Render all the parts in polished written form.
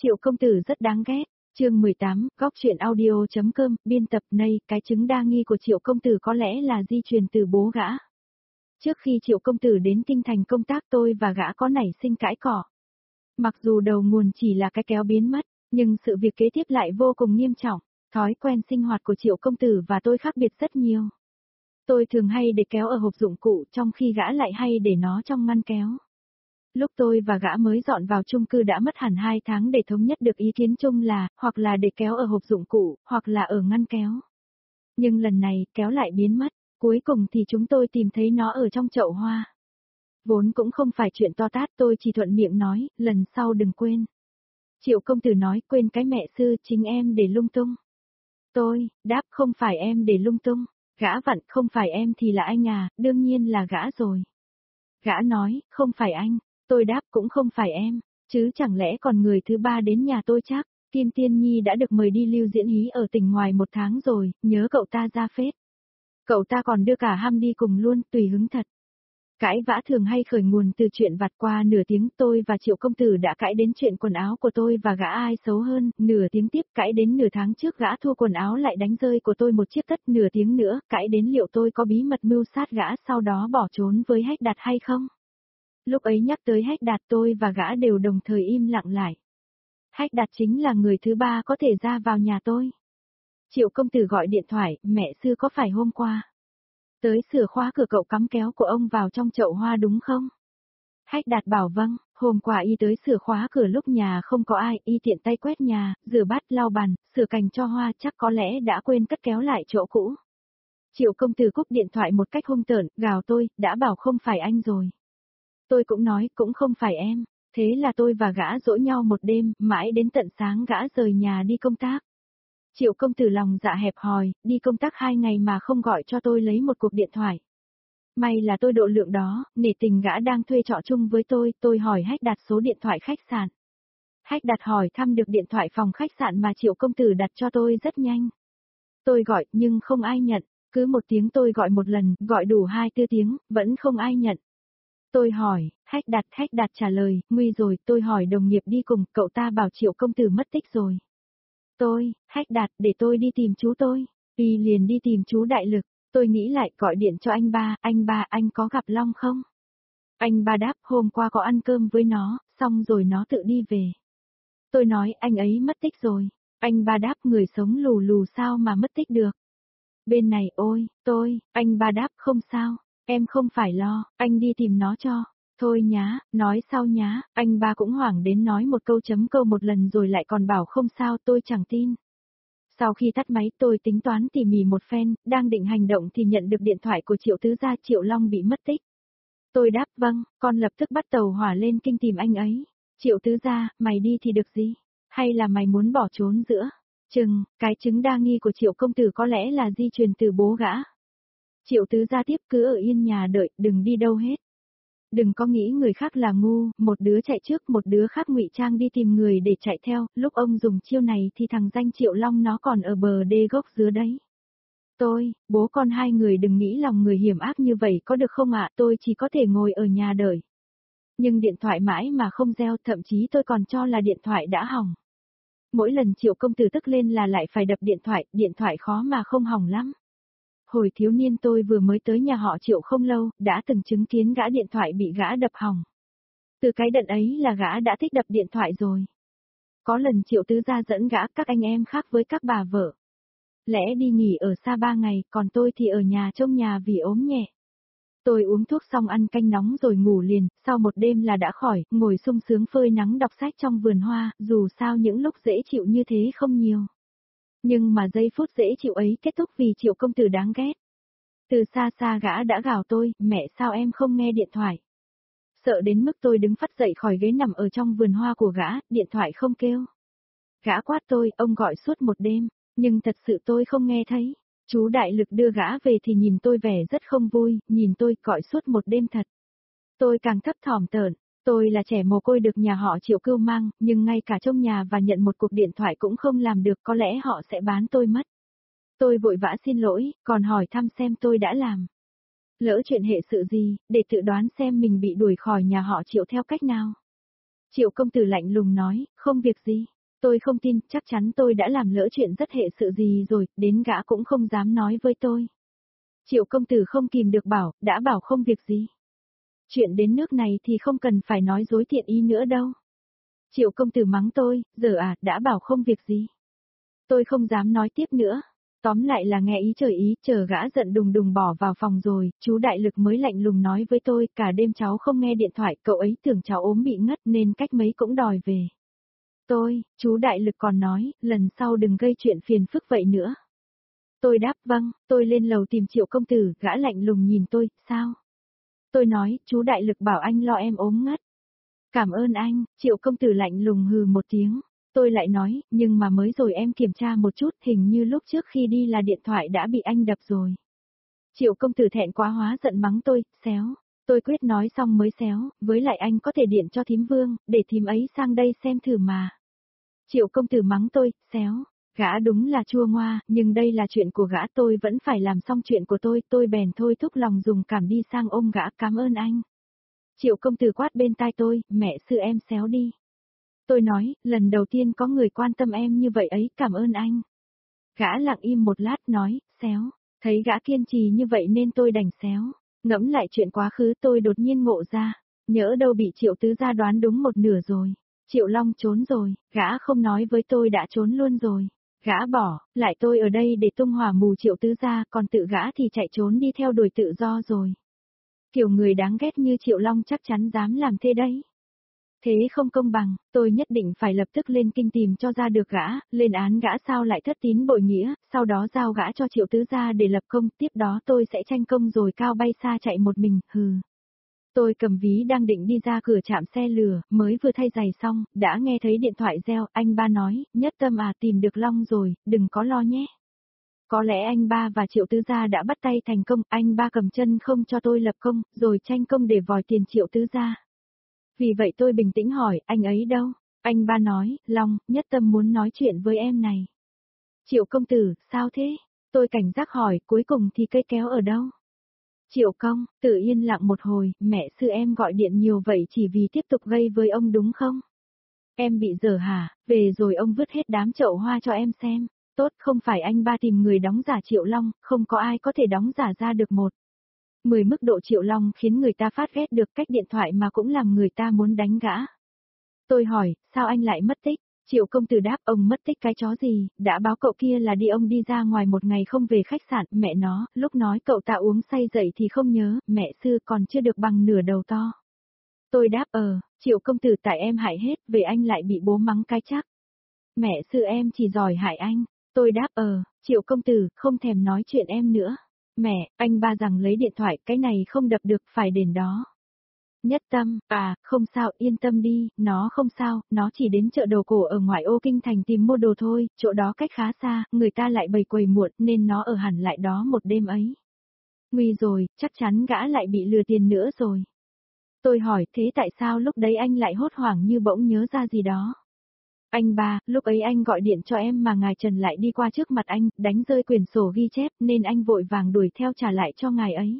Triệu công tử rất đáng ghét. Chương 18, góc truyện audio.com, biên tập này, cái chứng đa nghi của Triệu công tử có lẽ là di truyền từ bố gã. Trước khi Triệu công tử đến kinh thành công tác tôi và gã có nảy sinh cãi cọ. Mặc dù đầu nguồn chỉ là cái kéo biến mất, nhưng sự việc kế tiếp lại vô cùng nghiêm trọng. Thói quen sinh hoạt của Triệu công tử và tôi khác biệt rất nhiều. Tôi thường hay để kéo ở hộp dụng cụ, trong khi gã lại hay để nó trong ngăn kéo. Lúc tôi và gã mới dọn vào chung cư đã mất hẳn 2 tháng để thống nhất được ý kiến chung là, hoặc là để kéo ở hộp dụng cụ, hoặc là ở ngăn kéo. Nhưng lần này, kéo lại biến mất, cuối cùng thì chúng tôi tìm thấy nó ở trong chậu hoa. Vốn cũng không phải chuyện to tát, tôi chỉ thuận miệng nói, lần sau đừng quên. Triệu công tử nói, quên cái mẹ sư, chính em để lung tung. Tôi, đáp, không phải em để lung tung. Gã vặn, không phải em thì là anh à, đương nhiên là gã rồi. Gã nói, không phải anh. Tôi đáp, cũng không phải em, chứ chẳng lẽ còn người thứ ba đến nhà tôi chắc. Kim Tiên Nhi đã được mời đi lưu diễn hí ở tỉnh ngoài 1 tháng rồi, nhớ cậu ta ra phết. Cậu ta còn đưa cả Ham đi cùng luôn, tùy hứng thật. Cãi vã thường hay khởi nguồn từ chuyện vặt. Qua nửa tiếng tôi và Triệu công tử đã cãi đến chuyện quần áo của tôi và gã ai xấu hơn, nửa tiếng tiếp cãi đến nửa tháng trước gã thua quần áo lại đánh rơi của tôi một chiếc tất, nửa tiếng nữa cãi đến liệu tôi có bí mật mưu sát gã sau đó bỏ trốn với Hách Đạt hay không. Lúc ấy nhắc tới Hách Đạt tôi và gã đều đồng thời im lặng lại. Hách Đạt chính là người thứ ba có thể ra vào nhà tôi. Triệu công tử gọi điện thoại, mẹ sư có phải hôm qua tới sửa khóa cửa cậu cắm kéo của ông vào trong chậu hoa đúng không? Hách Đạt bảo vâng, hôm qua y tới sửa khóa cửa lúc nhà không có ai, y tiện tay quét nhà, rửa bát lau bàn, sửa cành cho hoa, chắc có lẽ đã quên cất kéo lại chỗ cũ. Triệu công tử cúp điện thoại một cách hung tợn, gào tôi, đã bảo không phải anh rồi. Tôi cũng nói, cũng không phải em. Thế là tôi và gã dỗi nhau một đêm, mãi đến tận sáng gã rời nhà đi công tác. Triệu công tử lòng dạ hẹp hòi, đi công tác 2 ngày mà không gọi cho tôi lấy một cuộc điện thoại. May là tôi độ lượng đó, nể tình gã đang thuê trọ chung với tôi hỏi Hách Đạt số điện thoại khách sạn. Hách Đạt hỏi thăm được điện thoại phòng khách sạn mà Triệu công tử đặt cho tôi rất nhanh. Tôi gọi, nhưng không ai nhận, cứ 1 tiếng tôi gọi 1 lần, gọi đủ 24 tiếng, vẫn không ai nhận. Tôi hỏi, Hách Đạt trả lời, nguy rồi, tôi hỏi đồng nghiệp đi cùng, cậu ta bảo Triệu công tử mất tích rồi. Tôi, Hách Đạt, để tôi đi tìm chú tôi. Y liền đi tìm chú Đại Lực, tôi nghĩ lại gọi điện cho anh ba, anh có gặp Long không? Anh ba đáp, hôm qua có ăn cơm với nó, xong rồi nó tự đi về. Tôi nói, anh ấy mất tích rồi. Anh ba đáp, người sống lù lù sao mà mất tích được. Bên này, ôi, anh ba đáp, không sao. Em không phải lo, anh đi tìm nó cho. Thôi nhá, nói sau nhá, anh ba cũng hoảng đến nói một câu chấm câu một lần rồi lại còn bảo không sao, tôi chẳng tin. Sau khi tắt máy tôi tính toán tỉ mỉ một phen, đang định hành động thì nhận được điện thoại của Triệu tứ gia, Triệu Long bị mất tích. Tôi đáp vâng, con lập tức bắt tàu hỏa lên kinh tìm anh ấy. Triệu tứ gia, mày đi thì được gì? Hay là mày muốn bỏ trốn giữa? Cái chứng đa nghi của Triệu công tử có lẽ là di truyền từ bố gã. Triệu tứ gia tiếp, cứ ở yên nhà đợi, đừng đi đâu hết. Đừng có nghĩ người khác là ngu, một đứa chạy trước một đứa khác ngụy trang đi tìm người để chạy theo, lúc ông dùng chiêu này thì thằng danh Triệu Long nó còn ở bờ đê gốc dứa đấy. Bố con hai người đừng nghĩ lòng người hiểm ác như vậy có được không ạ, tôi chỉ có thể ngồi ở nhà đợi. Nhưng điện thoại mãi mà không reo, thậm chí tôi còn cho là điện thoại đã hỏng. Mỗi lần Triệu công tử tức lên là lại phải đập điện thoại khó mà không hỏng lắm. Hồi thiếu niên tôi vừa mới tới nhà họ Triệu không lâu, đã từng chứng kiến gã điện thoại bị gã đập hỏng. Từ cái đợt ấy là gã đã thích đập điện thoại rồi. Có lần Triệu tứ gia dẫn gã các anh em khác với các bà vợ. Lẽ đi nghỉ ở xa 3 ngày, còn tôi thì ở nhà trông nhà vì ốm nhẹ. Tôi uống thuốc xong ăn canh nóng rồi ngủ liền, sau một đêm là đã khỏi, ngồi sung sướng phơi nắng đọc sách trong vườn hoa, dù sao những lúc dễ chịu như thế không nhiều. Nhưng mà giây phút dễ chịu ấy kết thúc vì Triệu công tử đáng ghét. Từ xa xa gã đã gào tôi, mẹ sao em không nghe điện thoại. Sợ đến mức tôi đứng phắt dậy khỏi ghế nằm ở trong vườn hoa của gã, điện thoại không kêu. Gã quát tôi, ông gọi suốt một đêm, nhưng thật sự tôi không nghe thấy. Chú Đại Lực đưa gã về thì nhìn tôi vẻ rất không vui, nhìn tôi gọi suốt một đêm thật. Tôi càng thấp thỏm tởn. Tôi là trẻ mồ côi được nhà họ Triệu cưu mang, nhưng ngay cả trông nhà và nhận một cuộc điện thoại cũng không làm được, có lẽ họ sẽ bán tôi mất. Tôi vội vã xin lỗi, còn hỏi thăm xem tôi đã làm. Lỡ chuyện hệ sự gì, để tự đoán xem mình bị đuổi khỏi nhà họ Triệu theo cách nào. Triệu công tử lạnh lùng nói, không việc gì. Tôi không tin, chắc chắn tôi đã làm lỡ chuyện rất hệ sự gì rồi, đến gã cũng không dám nói với tôi. Triệu công tử không kìm được bảo, đã bảo không việc gì. Chuyện đến nước này thì không cần phải nói dối thiện ý nữa đâu. Triệu công tử mắng tôi, giờ à, đã bảo không việc gì. Tôi không dám nói tiếp nữa. Tóm lại là nghe ý trời ý, chờ gã giận đùng đùng bỏ vào phòng rồi, chú đại lực mới lạnh lùng nói với tôi, cả đêm cháu không nghe điện thoại, cậu ấy tưởng cháu ốm bị ngất nên cách mấy cũng đòi về. Chú đại lực còn nói, lần sau đừng gây chuyện phiền phức vậy nữa. Tôi đáp vâng, tôi lên lầu tìm Triệu công tử, gã lạnh lùng nhìn tôi, sao? Tôi nói, chú đại lực bảo anh lo em ốm ngất. Cảm ơn anh, Triệu công tử lạnh lùng hừ một tiếng. Tôi lại nói, nhưng mà mới rồi em kiểm tra một chút, hình như lúc trước khi đi là điện thoại đã bị anh đập rồi. Triệu công tử thẹn quá hóa giận mắng tôi, xéo. Tôi quyết nói xong mới xéo, với lại anh có thể điện cho thím Vương, để thím ấy sang đây xem thử mà. Triệu công tử mắng tôi, xéo. Gã đúng là chua ngoa, nhưng đây là chuyện của gã, tôi vẫn phải làm xong chuyện của tôi bèn thôi thúc lòng dùng cảm đi sang ôm gã, cảm ơn anh. Triệu công tử quát bên tai tôi, mẹ sư em xéo đi. Tôi nói, lần đầu tiên có người quan tâm em như vậy ấy, cảm ơn anh. Gã lặng im một lát nói, xéo. Thấy gã kiên trì như vậy nên tôi đành xéo. Ngẫm lại chuyện quá khứ tôi đột nhiên ngộ ra. Nhỡ đâu bị Triệu tứ gia đoán đúng một nửa rồi. Triệu Long trốn rồi, gã không nói với tôi đã trốn luôn rồi. Gã bỏ, lại tôi ở đây để tung hỏa mù Triệu tứ gia, còn tự gã thì chạy trốn đi theo đuổi tự do rồi. Kiểu người đáng ghét như Triệu Long chắc chắn dám làm thế đấy. Thế không công bằng, tôi nhất định phải lập tức lên kinh tìm cho ra được gã, lên án gã sao lại thất tín bội nghĩa, sau đó giao gã cho Triệu tứ gia để lập công, tiếp đó tôi sẽ tranh công rồi cao bay xa chạy một mình, hừ. Tôi cầm ví đang định đi ra cửa trạm xe lửa, mới vừa thay giày xong, đã nghe thấy điện thoại reo, anh ba nói, Nhất Tâm à tìm được Long rồi, đừng có lo nhé. Có lẽ anh ba và Triệu tứ gia đã bắt tay thành công, anh ba cầm chân không cho tôi lập công, rồi tranh công để vòi tiền Triệu tứ gia. Vì vậy tôi bình tĩnh hỏi, anh ấy đâu? Anh ba nói, Long, Nhất Tâm muốn nói chuyện với em này. Triệu công tử, sao thế? Tôi cảnh giác hỏi, cuối cùng thì cây kéo ở đâu? Triệu công, tự yên lặng một hồi, mẹ sư em gọi điện nhiều vậy chỉ vì tiếp tục gây với ông đúng không? Em bị dở hả, về rồi ông vứt hết đám chậu hoa cho em xem. Tốt, không phải anh ba tìm người đóng giả Triệu Long, không có ai có thể đóng giả ra được 10 mức độ Triệu Long khiến người ta phát ghét được, cách điện thoại mà cũng làm người ta muốn đánh gã. Tôi hỏi, sao anh lại mất tích? Triệu công tử đáp, ông mất tích cái chó gì, đã báo cậu kia là ông đi ra ngoài một ngày không về khách sạn, mẹ nó, lúc nói cậu ta uống say dậy thì không nhớ, mẹ sư còn chưa được bằng nửa đầu to. Tôi đáp Triệu công tử tại em hại hết, về anh lại bị bố mắng cái chắc. Mẹ sư em chỉ giỏi hại anh. Tôi đáp Triệu công tử, không thèm nói chuyện em nữa. Mẹ, anh ba rằng lấy điện thoại, cái này không đập được, phải đền đó. Nhất Tâm, không sao, yên tâm đi, nó không sao, nó chỉ đến chợ đồ cổ ở ngoại ô kinh thành tìm mua đồ thôi, chỗ đó cách khá xa, người ta lại bày quầy muộn nên nó ở hẳn lại đó một đêm ấy. Nguy rồi, chắc chắn gã lại bị lừa tiền nữa rồi. Tôi hỏi, thế tại sao lúc đấy anh lại hốt hoảng như bỗng nhớ ra gì đó? Anh ba, lúc ấy anh gọi điện cho em mà ngài Trần lại đi qua trước mặt anh, đánh rơi quyển sổ ghi chép nên anh vội vàng đuổi theo trả lại cho ngài ấy.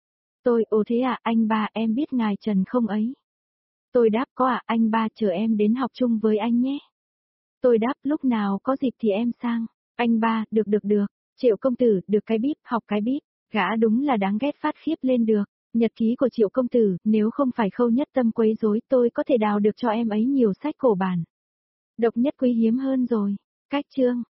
Ồ thế à, anh ba, em biết ngài Trần không ấy? Tôi đáp có anh ba chờ em đến học chung với anh nhé. Tôi đáp lúc nào có dịp thì em sang. Anh ba, được. Triệu công tử, được cái bíp, học cái bíp. Gã đúng là đáng ghét phát khiếp lên được. Nhật ký của Triệu công tử, nếu không phải Khâu Nhất Tâm quấy rối tôi có thể đào được cho em ấy nhiều sách cổ bản. Độc nhất quý hiếm hơn rồi. Cách chương.